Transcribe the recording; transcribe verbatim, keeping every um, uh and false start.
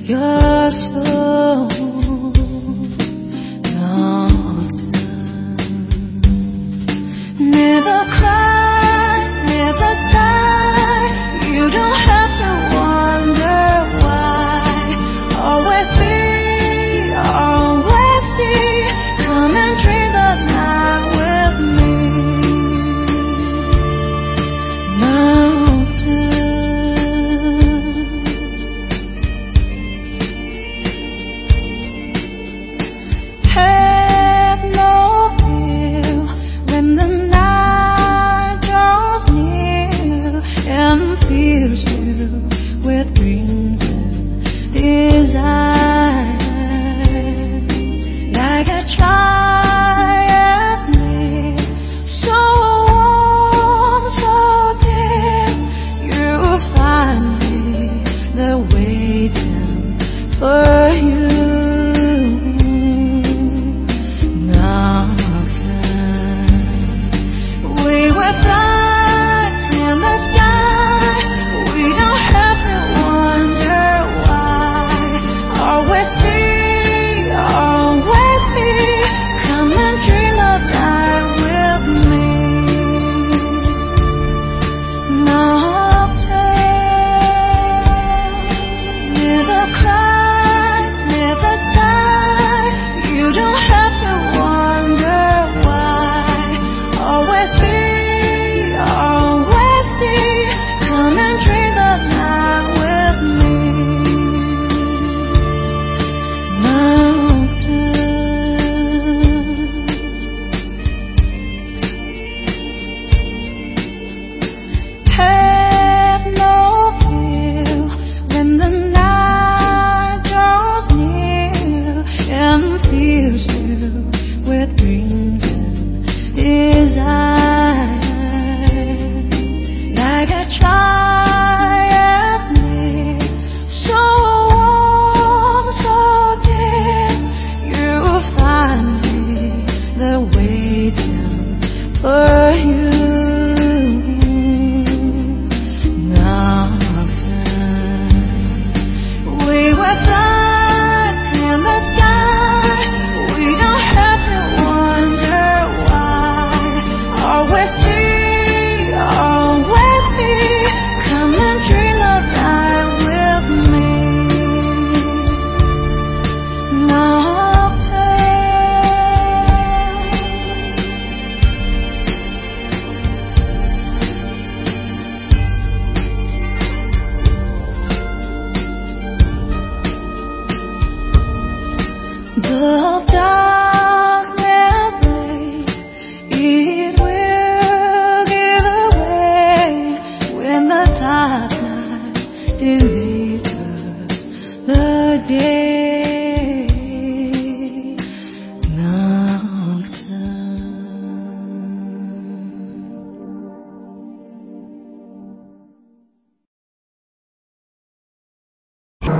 You're so nocturne. Never cry, never sigh. You don't have to wonder why. Always be, always see. Come and dream the night with me. Nocturne. Have no fear when the night draws near and fills you with dreams and desire. Like a child's need, so warm, so deep, you find me there waiting for you. We were flying in the sky. We don't have to wonder why. Always see, always be. Come and dream of that with me. Nocturne. Never cry, never sigh. You don't have to wonder why. Always be, always see. Come and dream the night with me. Nocturne. Have no fear when the night draws near and fills you with dreams and desire. Like a child's need, so warm, so deep, you find me there waiting for you. Nocturne. We were flying in the sky. We don't have to wonder why. Always be, always be. Come and dream of that with me. Nocturne. The darkness breaks, it will give away when the dark night delivers the day.